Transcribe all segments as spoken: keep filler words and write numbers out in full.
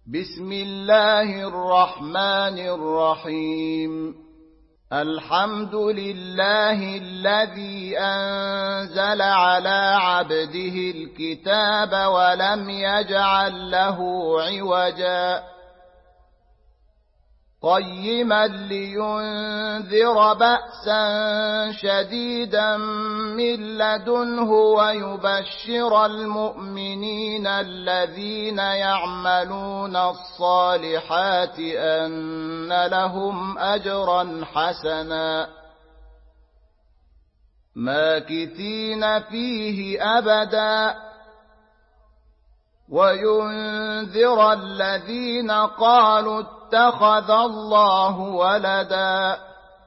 بسم الله الرحمن الرحيم. الحمد لله الذي أنزل على عبده الكتاب ولم يجعل له عوجا قيما لينذر بأسا شديدا من لدنه ويبشر المؤمنين الذين يعملون الصالحات أن لهم أجرا حسنا ماكثين فيه أبدا وينذر الذين قالوا اتخذ الله ولدا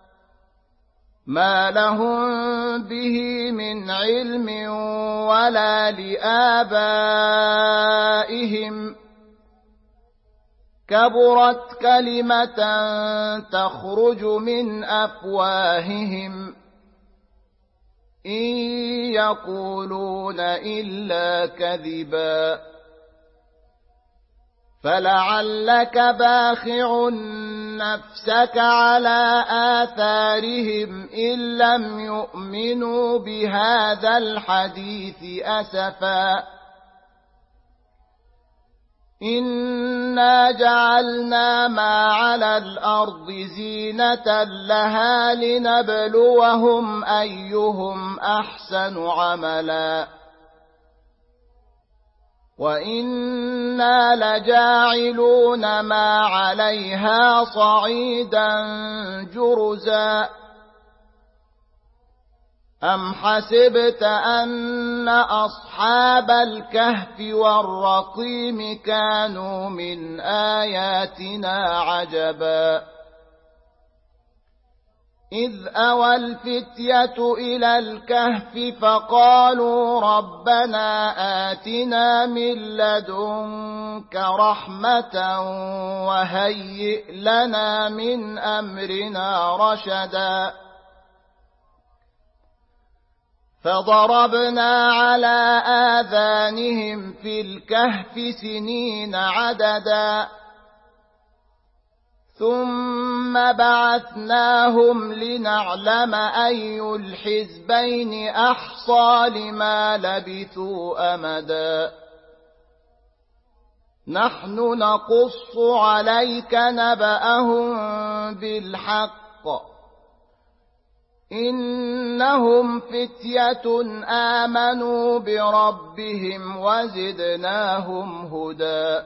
ما لهم به من علم ولا لآبائهم كبرت كلمة تخرج من أفواههم إن يقولون إلا كذبا فلعلك باخع نفسك على آثارهم إن لم يؤمنوا بهذا الحديث أسفا إنا جعلنا ما على الأرض زينة لها لنبلوهم أيهم أحسن عملا وإنا لجاعلون ما عليها صعيدا جرزا أم حسبت أن أصحاب الكهف والرقيم كانوا من آياتنا عجبا إذ أوى الفتية إلى الكهف فقالوا ربنا آتنا من لدنك رحمة وهيئ لنا من أمرنا رشدا فضربنا على آذانهم في الكهف سنين عددا ثم بعثناهم لنعلم أي الحزبين أحصى لما لبثوا أمدا نحن نقص عليك نبأهم بالحق إنهم فتية آمنوا بربهم وزدناهم هدى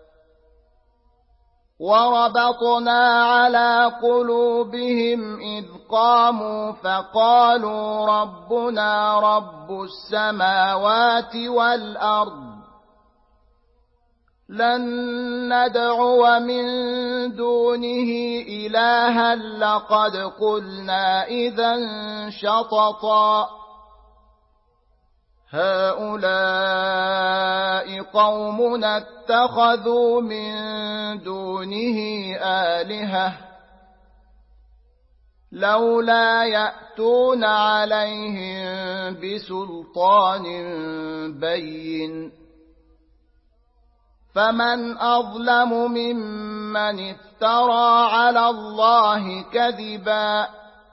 وربطنا على قلوبهم إذ قاموا فقالوا ربنا رب السماوات والأرض لن ندعو من دونه إلها لقد قلنا إذا شططا هؤلاء قومنا اتخذوا من دونه آلهة لولا يأتون عليهم بسلطان بين فمن أظلم ممن افترى على الله كذبا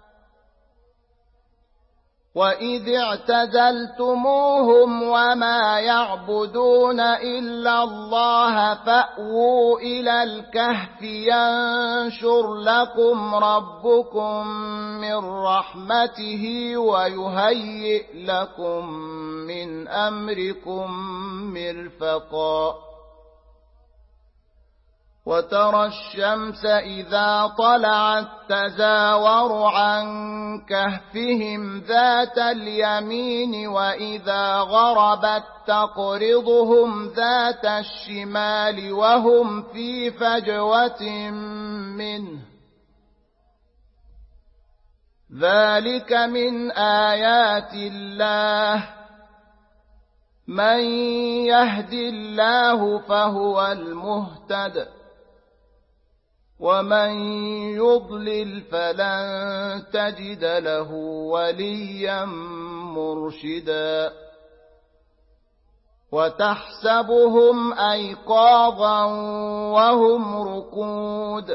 وإذ اعتزلتموهم وما يعبدون إلا الله فأووا إلى الكهف ينشر لكم ربكم من رحمته ويهيئ لكم من أمركم مرفقا وترى الشمس إذا طلعت تزاور عن كهفهم ذات اليمين وإذا غربت تقرضهم ذات الشمال وهم في فجوة منه ذلك من آيات الله من يهد الله فهو المهتد ومن يضلل فلن تجد له وليا مرشدا وتحسبهم أيقاظا وهم رقود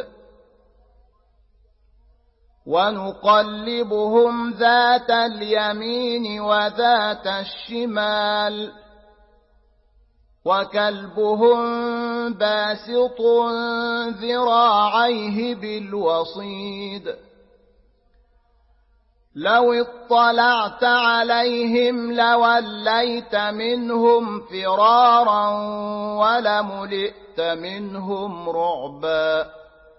ونقلبهم ذات اليمين وذات الشمال وكلبهم باسط ذراعيه بالوصيد لو اطلعت عليهم لوليت منهم فرارا ولملئت منهم رعبا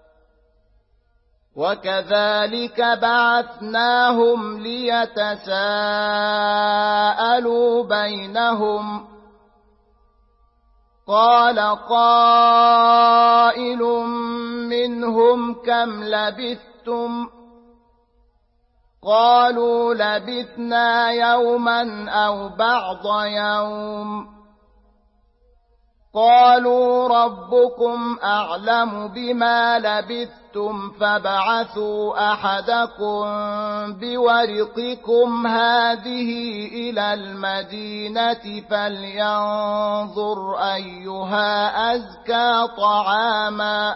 وكذلك بعثناهم ليتساءلوا بينهم قال قائل منهم كم لبثتم قالوا لبثنا يوما أو بعض يوم قالوا ربكم أعلم بما لبثتم فابعثوا أحدكم بورقكم هذه إلى المدينة فلينظر أيها أزكى طعاما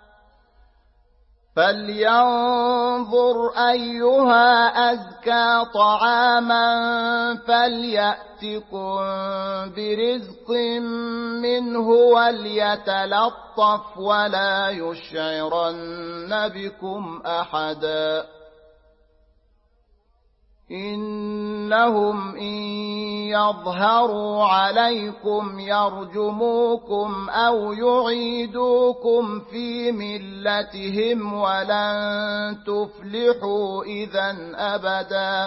فلينظر أيها أزكى طعاما فليأتكم برزق منه وليتلطف ولا يشعرن بكم أحدا إنهم إن يظهروا عليكم يرجموكم أو يعيدوكم في ملتهم ولن تفلحوا إذا أبدا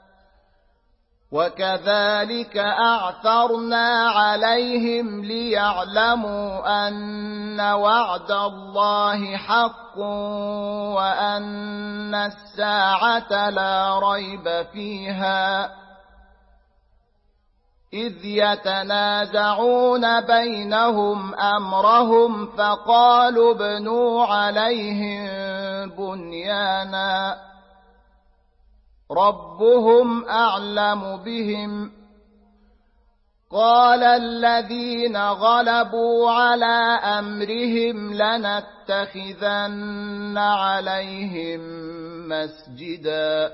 وكذلك أعثرنا عليهم ليعلموا أن وعد الله حق وأن الساعة لا ريب فيها إذ يتنازعون بينهم أمرهم فقالوا ابنوا عليهم بنيانا ربهم أعلم بهم قال الذين غلبوا على أمرهم لنتخذن عليهم مسجدا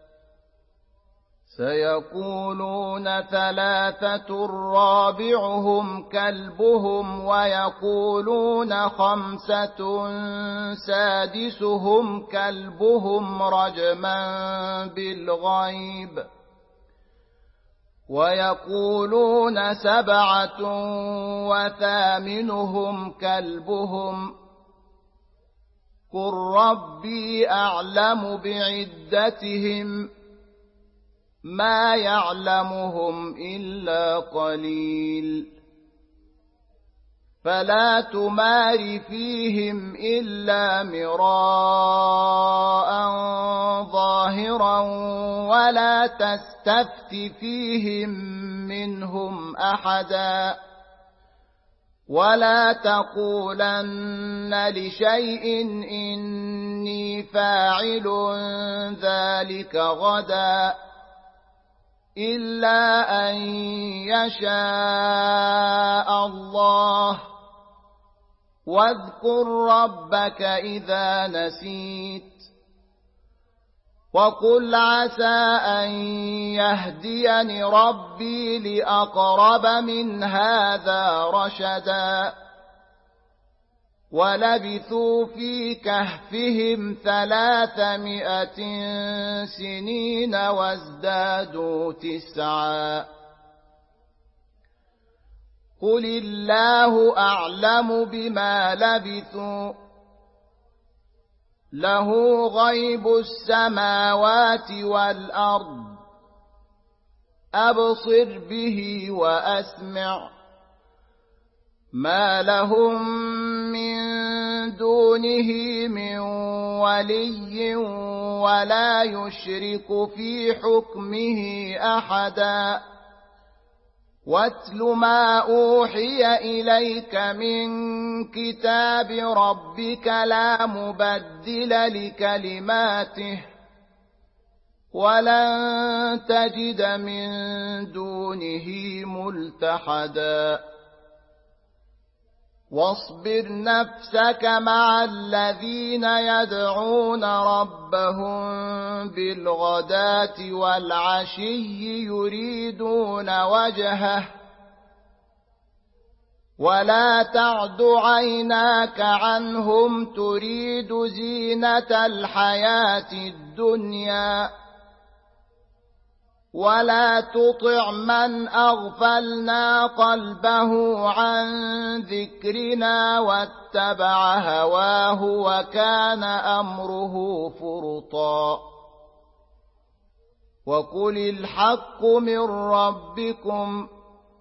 سيقولون ثلاثة رابعهم كلبهم ويقولون خمسة سادسهم كلبهم رجما بالغيب ويقولون سبعة وثامنهم كلبهم قل ربي أعلم بعدتهم ما يعلمهم إلا قليل فلا تمار فيهم إلا مراء ظاهرا ولا تستفت فيهم منهم أحدا ولا تقولن لشيء إني فاعل ذلك غدا إلا أن يشاء الله واذكر ربك إذا نسيت وقل عسى أن يهديني ربي لأقرب من هذا رشدا ولبثوا في كهفهم ثلاثمائة سنين وازدادوا تسعا قل الله أعلم بما لبثوا له غيب السماوات والأرض أبصر به وأسمع ما لهم من دونه من ولي ولا يشرك في حكمه أحدا واتل ما أوحي إليك من كتاب ربك لا مبدل لكلماته ولن تجد من دونه ملتحدا واصبر نفسك مع الذين يدعون ربهم بالغداة والعشي يريدون وجهه ولا تعد عيناك عنهم تريد زينة الحياة الدنيا ولا تطع من أغفلنا قلبه عن ذكرنا واتبع هواه وكان أمره فرطا وقل الحق من ربكم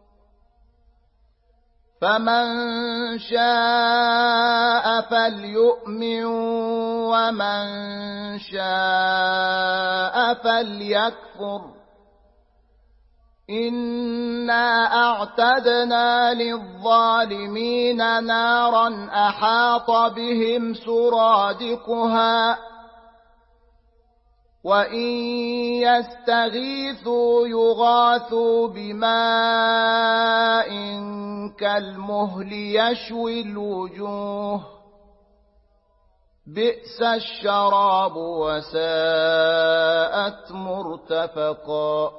فمن شاء فليؤمن ومن شاء فليكفر إنا أعتدنا للظالمين نارا أحاط بهم سرادقها وإن يستغيثوا يغاثوا بماء كالمهل يشوي الوجوه بئس الشراب وساءت مرتفقا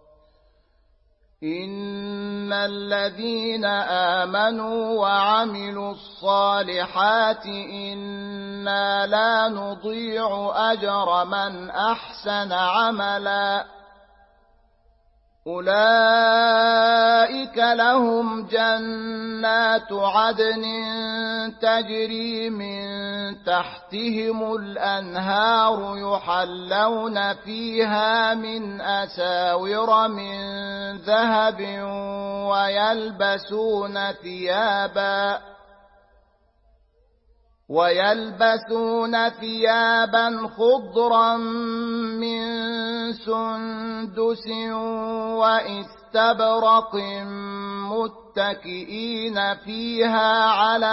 إن الذين آمنوا وعملوا الصالحات إنا لا نضيع أجر من أحسن عملا أولئك لهم جنات عدن تجري من تحتهم الأنهار يحلون فيها من أساور من ذهب ويلبسون ثيابا ويلبسون ثيابا خضرا من سندس واستبرق متكئين فيها على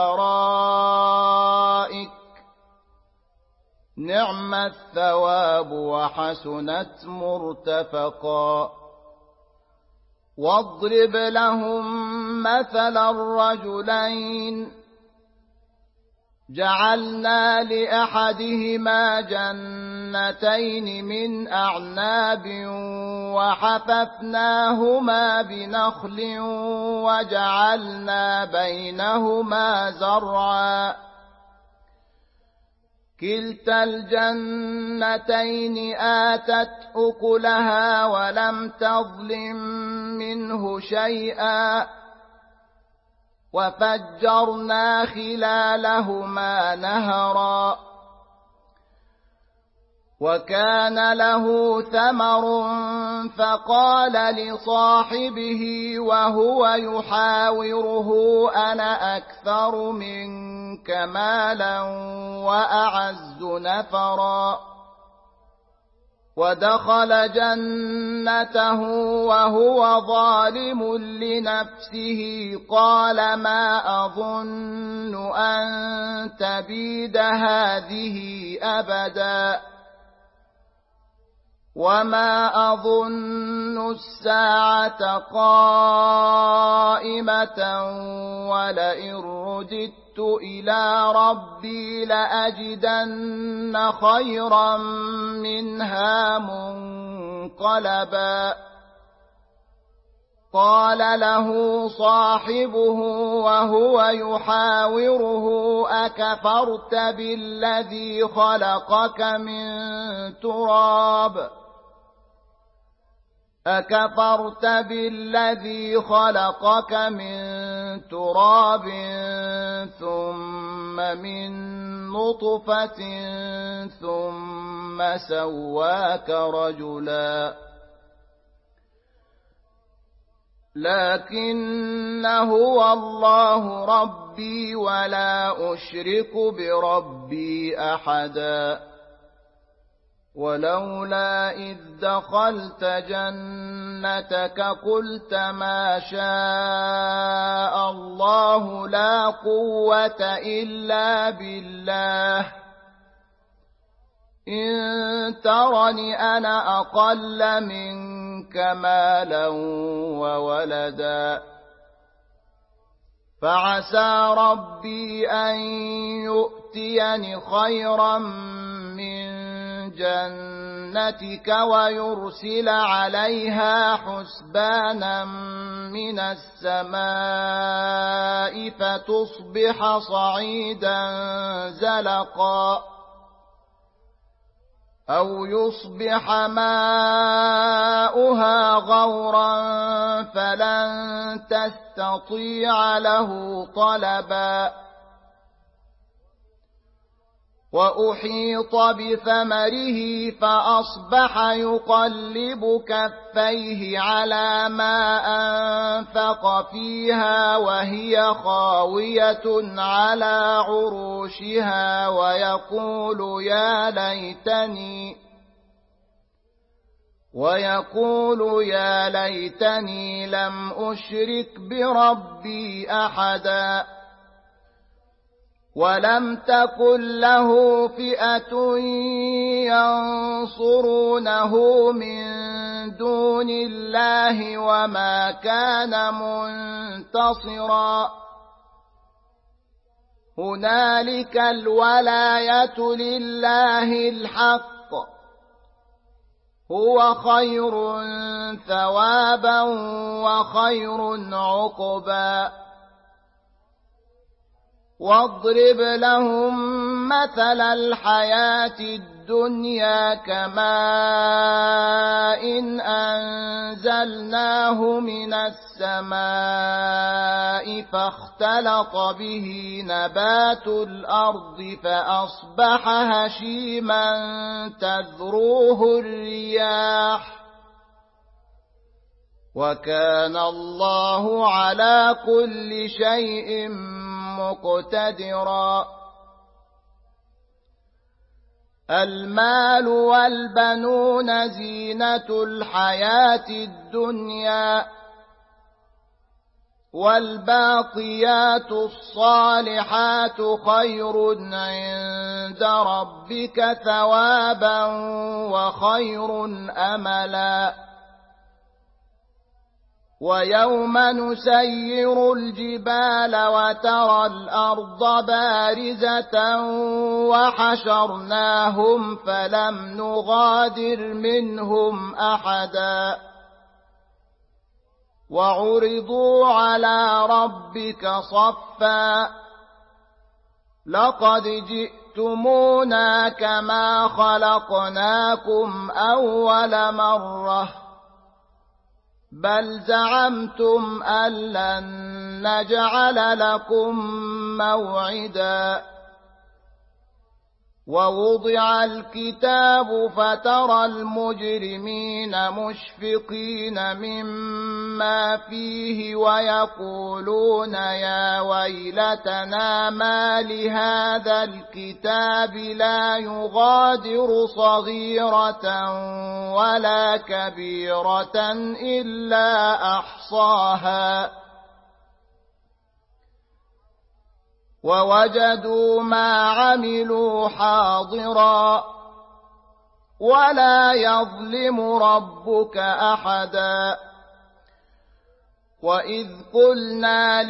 الأرائك نعم الثواب وحسنت مرتفقا واضرب لهم مثل الرجلين جعلنا لأحدهما جنتين من أعناب وحففناهما بنخل وجعلنا بينهما زرعا كلتا الجنتين آتت أكلها ولم تظلم منه شيئا وفجرنا خلالهما نهرا وكان له ثمر فقال لصاحبه وهو يحاوره أنا أكثر منك مالا وأعز نفرا ودخل جنته وهو ظالم لنفسه قال ما أظن أن تبيد هذه أبدا وما أظن الساعة قائمة ولئن رددت إلى ربي لأجدن خيرا منها منقلبا قال له صاحبه وهو يحاوره أكفرت بالذي خلقك من تراب أكفرت بالذي خلقك من تراب ثم من نطفة ثم سواك رجلا لكن هو الله ربي ولا أشرك بربي أحدا ولولا إذ دخلت جنتك قلت ما شاء الله لا قوة إلا بالله إن ترني أنا أقل منك مالا وولدا فعسى ربي أن يؤتيني خيرا من جنتك ويرسل عليها حسبانا من السماء فتصبح صعيدا زلقا أو يصبح ماؤها غورا فلن تستطيع له طلبا وأحيط بثمره فأصبح يقلب كفيه على ما أنفق فيها وهي خاوية على عروشها ويقول يا ليتني ويقول يا ليتني لم أشرك بربي أحدا ولم تكن له فئة ينصرونه من دون الله وما كان منتصرا هنالك الولاية لله الحق هو خير ثوابا وخير عقبا واضرب لهم مثل الحياة الدنيا كماء إن أنزلناه من السماء فاختلط به نبات الأرض فأصبح هشيما تذروه الرياح وكان الله على كل شيء مقتدرا المال والبنون زينة الحياة الدنيا والباقيات الصالحات خير عند ربك ثوابا وخير أملا ويوم نسير الجبال وترى الأرض بارزة وحشرناهم فلم نغادر منهم أحدا وعرضوا على ربك صفا لقد جئتمونا كما خلقناكم أول مرة بل زعمتم أن لن نجعل لكم موعدا ووضع الكتاب فترى المجرمين مشفقين مما فيه ويقولون يا ويلتنا ما لهذا الكتاب لا يغادر صغيرة ولا كبيرة إلا أحصاها ووجدوا ما عملوا حاضرا ولا يظلم ربك أحدا وإذ قلنا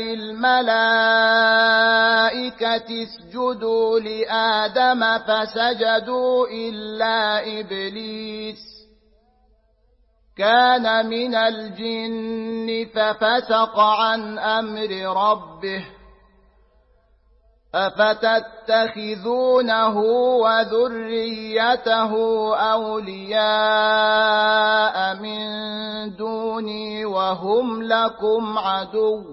للملائكة اسجدوا لآدم فسجدوا إلا إبليس كان من الجن ففسق عن أمر ربه أفتتخذونه وذريته أولياء من دوني وهم لكم عدو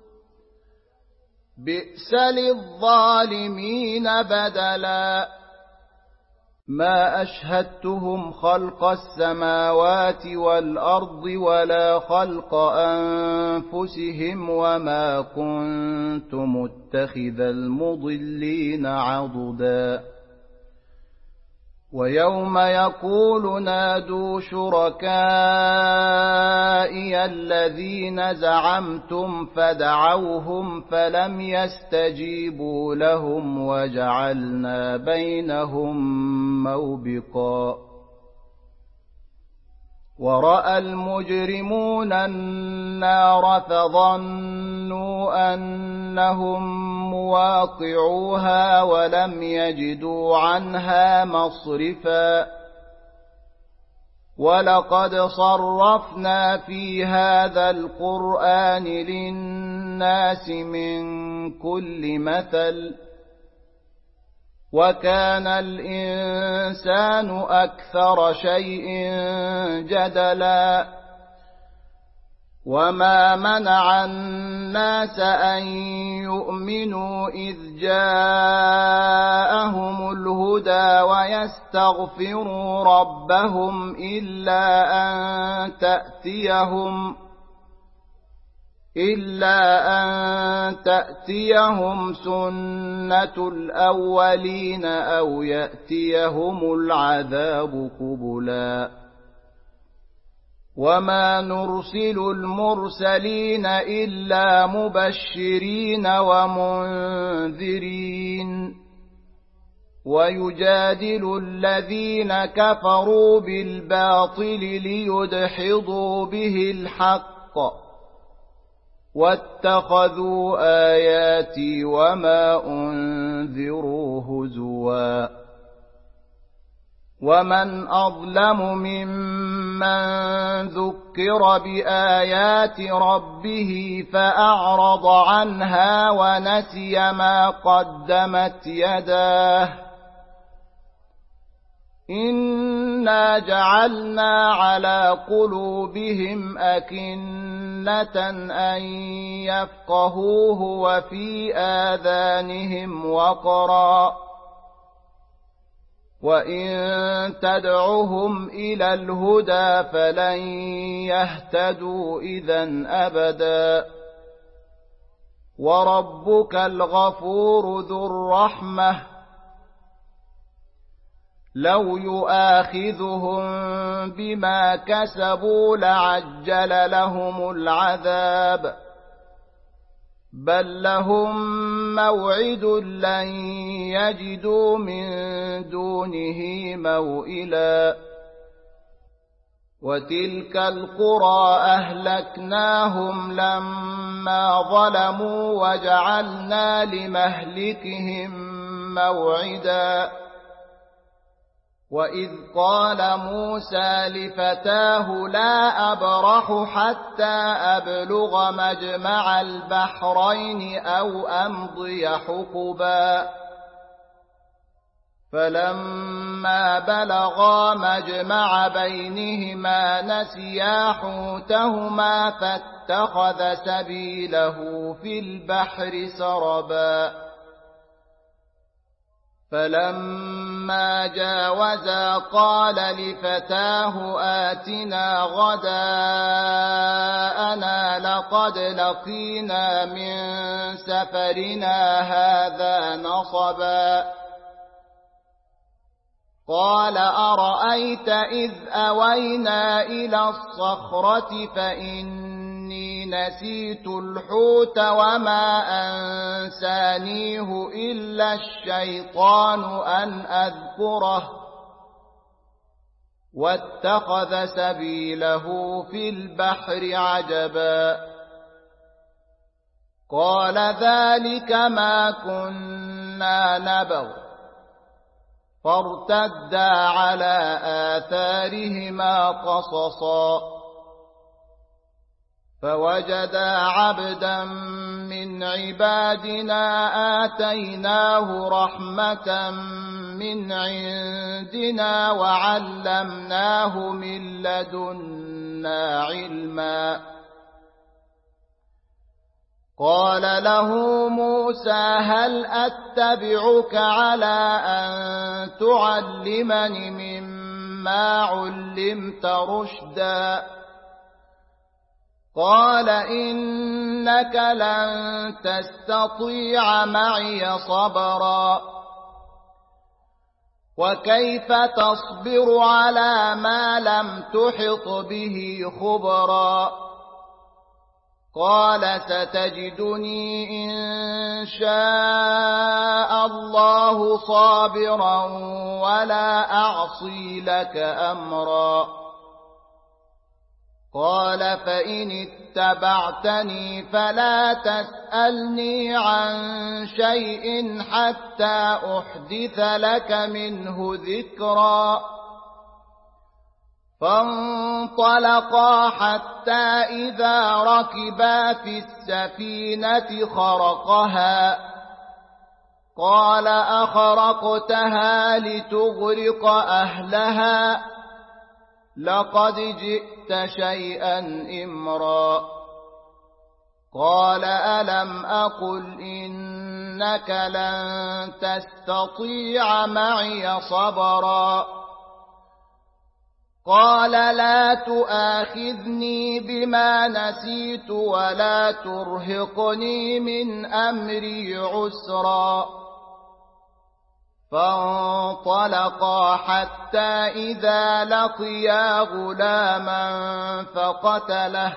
بئس للظالمين بدلا ما أشهدتهم خلق السماوات والأرض ولا خلق أنفسهم وما كنت متخذ المضلين عضدا ويوم يقول نادوا شركائي الذين زعمتم فدعوهم فلم يستجيبوا لهم وجعلنا بينهم موبقا ورأى المجرمون النار فظنوا أنهم مواقعوها ولم يجدوا عنها مصرفا ولقد صرفنا في هذا القرآن للناس من كل مثل وكان الإنسان أكثر شيء جدلا وما منع الناس أن يؤمنوا إذ جاءهم الهدى ويستغفروا ربهم إلا أن تأتيهم إلا أن تأتيهم سنة الأولين أو يأتيهم العذاب قبلا وما نرسل المرسلين إلا مبشرين ومنذرين ويجادل الذين كفروا بالباطل ليدحضوا به الحق واتخذوا آياتي وما أنذروا هزوا ومن أظلم ممن ذكر بآيات ربه فأعرض عنها ونسي ما قدمت يداه إنا جعلنا على قلوبهم أكنة أن يفقهوه وفي آذانهم وقرا وإن تدعهم إلى الهدى فلن يهتدوا إذا أبدا وربك الغفور ذو الرحمة لو يؤاخذهم بما كسبوا لعجل لهم العذاب بل لهم موعد لن يجدوا من دونه موئلا وتلك القرى أهلكناهم لما ظلموا وجعلنا لمهلكهم موعدا وإذ قال موسى لفتاه لا أبرح حتى أبلغ مجمع البحرين أو أمضي حقبا فلما بلغا مجمع بينهما نسيا حوتهما فاتخذ سبيله في البحر سربا فلما جاوزا قال لفتاه آتنا غداءنا لقد لقينا من سفرنا هذا نصبا قال أرأيت إذ أوينا إلى الصخرة فإني نسيت الحوت وما أنسانيه إلا الشيطان أن أذكره واتخذ سبيله في البحر عجبا قال ذلك ما كنا نبغ فارتدا على آثارهما قصصا فوجدا عبدا من عبادنا آتيناه رحمة من عندنا وعلمناه من لدنا علما قال له موسى هل أتبعك على أن تعلمني مما علمت رشدا قال إنك لن تستطيع معي صبرا وكيف تصبر على ما لم تحط به خبرا قال ستجدني إن شاء الله صابرا ولا أعصي لك أمرا قال فإن اتبعتني فلا تسألني عن شيء حتى أحدث لك منه ذكرا فانطلقا حتى إذا ركبا في السفينة خرقها قال أخرقتها لتغرق أهلها لقد جئت شيئا إمرا قال ألم أقل إنك لن تستطيع معي صبرا قال لا تؤاخذني بما نسيت ولا ترهقني من أمري عسرا فانطلقا حتى إذا لقيا غلاما فقتله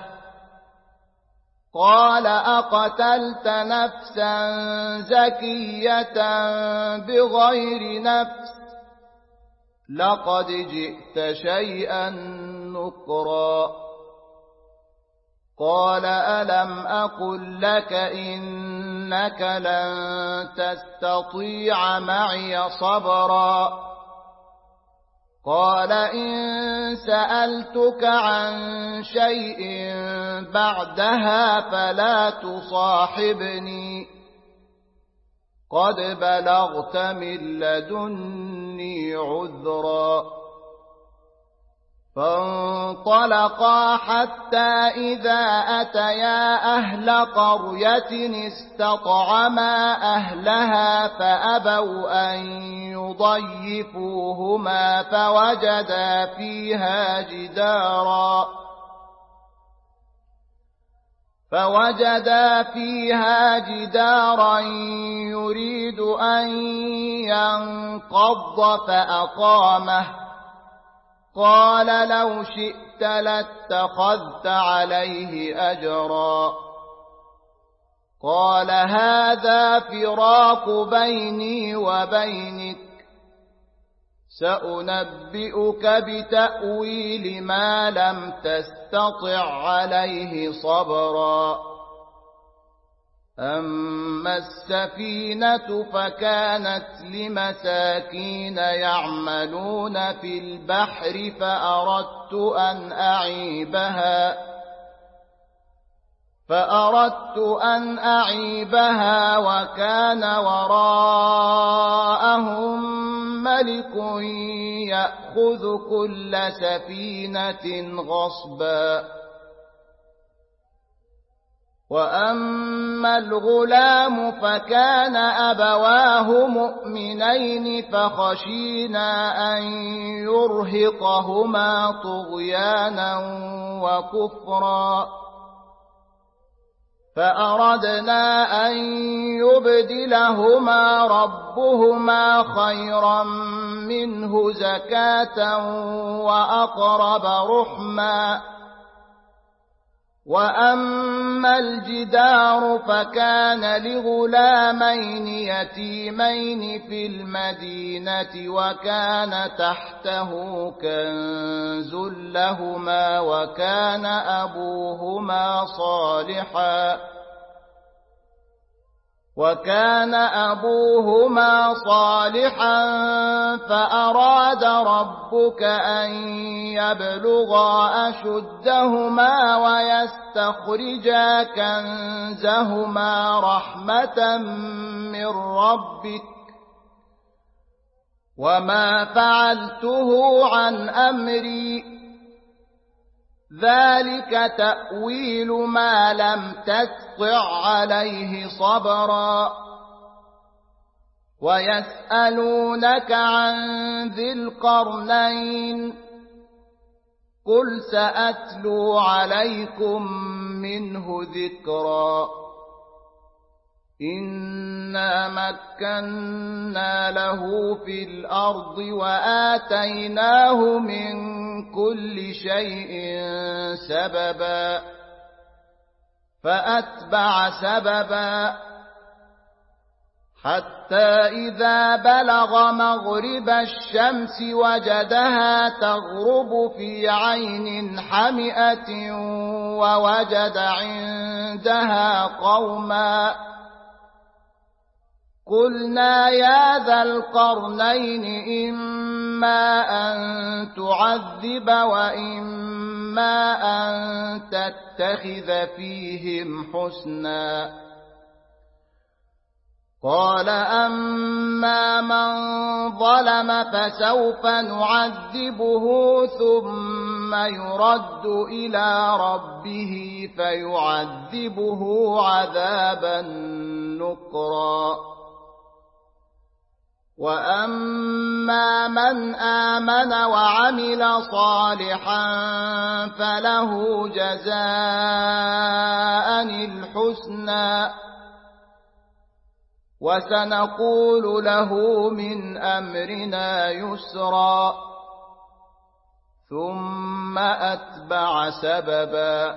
قال أقتلت نفسا زكية بغير نفس لقد جئت شيئا نكرا قال ألم أقل لك إنك لن تستطيع معي صبرا قال إن سألتك عن شيء بعدها فلا تصاحبني قد بلغت من لدني عذرا فانطلقا حتى إذا أتيا أهل قرية استطعما أهلها فأبوا أن يضيفوهما فوجدا فيها جدارا فوجدا فيها جدارا يريد أن ينقض فأقامه قال لو شئت لاتخذت عليه أجرا قال هذا فراق بيني وبينك سأنبئك بتأويل ما لم تستطع عليه صبرا أما السفينة فكانت لمساكين يعملون في البحر فأردت أن أعيبها فأردت أن أعيبها وكان وراءهم ملك يأخذ كل سفينة غصبا وأما الغلام فكان أبواه مؤمنين فخشينا أن يرهقهما طغيانا وكفرا فأردنا أن يبدلهما ربهما خيرا منه زكاة وأقرب رحما وأما الجدار فكان لغلامين يتيمين في المدينة وكان تحته كنز لهما وكان أبوهما صالحا وكان أبوهما صالحا فأراد ربك أن يبلغا أشدهما ويستخرجا كنزهما رحمة من ربك وما فعلته عن أمري ذلك تأويل ما لم تستطع عليه صبرا ويسألونك عن ذي القرنين قل سأتلو عليكم منه ذكرا إنا مكنا له في الأرض وآتيناه من كل شيء سببا فأتبع سببا حتى إذا بلغ مغرب الشمس وجدها تغرب في عين حمئة ووجد عندها قوما قلنا يا ذا القرنين إما أن تعذب وإما أن تتخذ فيهم حسنا قال أما من ظلم فسوف نعذبه ثم يرد إلى ربه فيعذبه عذابا نكرا وأما من آمن وعمل صالحا فله جزاء الحسنى وسنقول له من أمرنا يسرا ثم أتبع سببا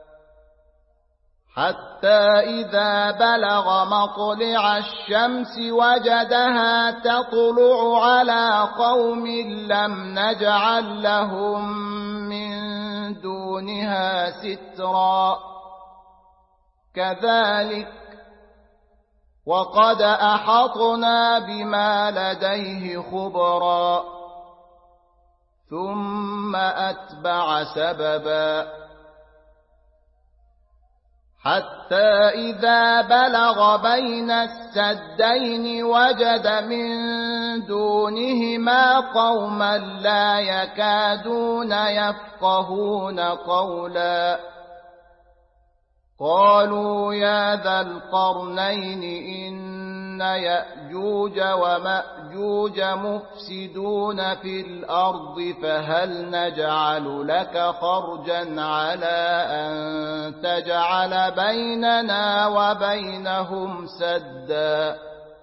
حتى إذا بلغ مطلع الشمس وجدها تطلع على قوم لم نجعل لهم من دونها سترا كذلك وقد أحطنا بما لديه خبرا ثم أتبع سببا حتى إذا بلغ بين السدين وجد من دونهما قوما لا يكادون يفقهون قولا قالوا يا ذا القرنين إن يأجوج ومأجوج مفسدون في الأرض فهل نجعل لك خرجا على أن تجعل بيننا وبينهم سدا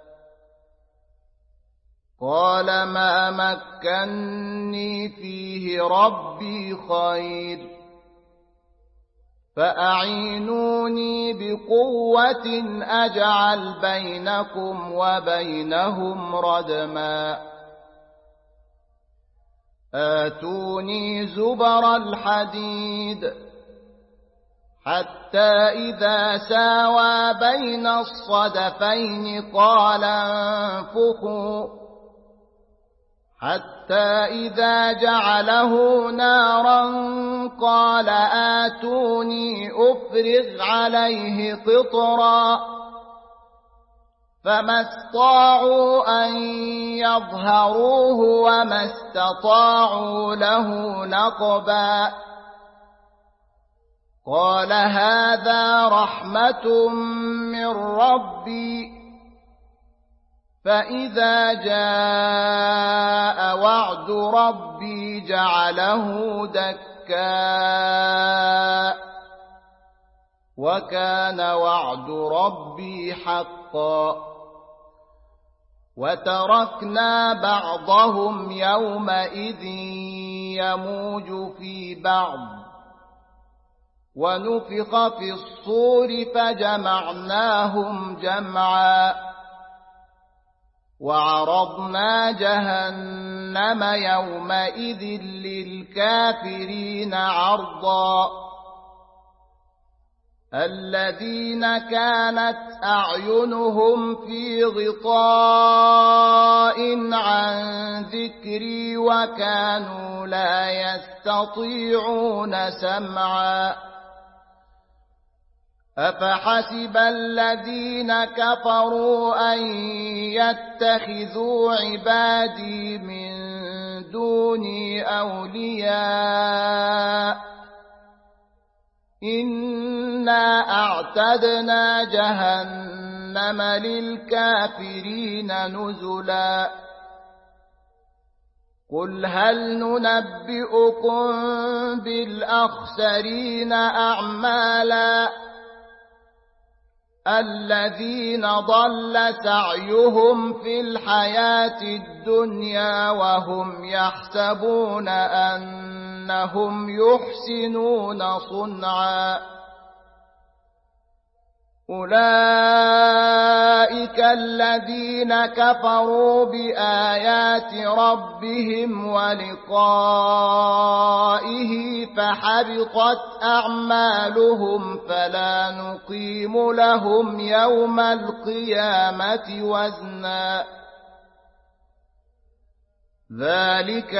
قال ما مكني فيه ربي خير فأعينوني بقوة أجعل بينكم وبينهم ردما آتوني زبر الحديد حتى إذا ساوى بين الصدفين قال انفخوا حتى إذا جعله نارا قال آتوني أفرغ عليه قطرا فما استطاعوا أن يظهروه وما استطاعوا له نقبا قال هذا رحمة من ربي فإذا جاء وعد ربي جعله دكا وكان وعد ربي حقا وتركنا بعضهم يومئذ يموج في بعض ونفخ في الصور فجمعناهم جمعا وعرضنا جهنم يومئذ للكافرين عرضا الذين كانت أعينهم في غطاء عن ذكري وكانوا لا يستطيعون سمعا أفحسب الذين كفروا أن يتخذوا عبادي من دوني أولياء إنا أعتدنا جهنم للكافرين نزلا قل هل ننبئكم بالأخسرين أعمالا الذين ضل سعيهم في الحياة الدنيا وهم يحسبون أنهم يحسنون صنعا أولئك الذين كفروا بآيات ربهم ولقائه فحبطت أعمالهم فلا نقيم لهم يوم القيامة وزنا ذلك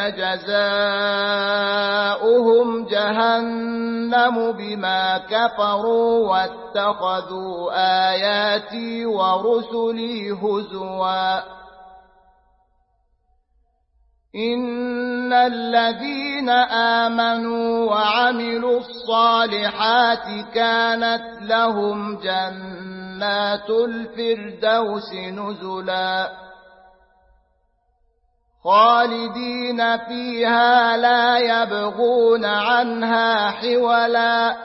جزاؤهم جهنم بما كفروا واتخذوا آياتي ورسلي هزوا إن الذين آمنوا وعملوا الصالحات كانت لهم جنات الفردوس نزلا خالدين فيها لا يبغون عنها حولا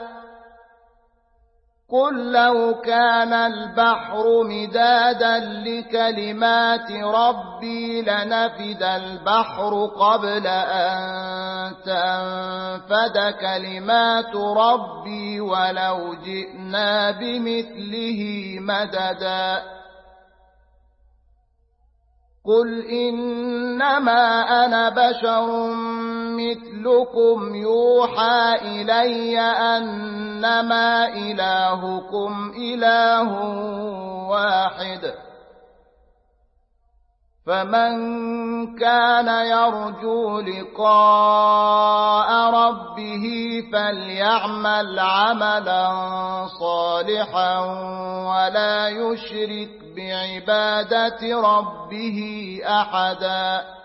قل لو كان البحر مدادا لكلمات ربي لنفد البحر قبل أن تنفد كلمات ربي ولو جئنا بمثله مددا قل إنما أنا بشر مثلكم يوحى إلي أنما إلهكم إله واحد فمن كان يرجو لقاء ربه فليعمل عملا صالحا ولا يشرك بعبادة ربه أحدا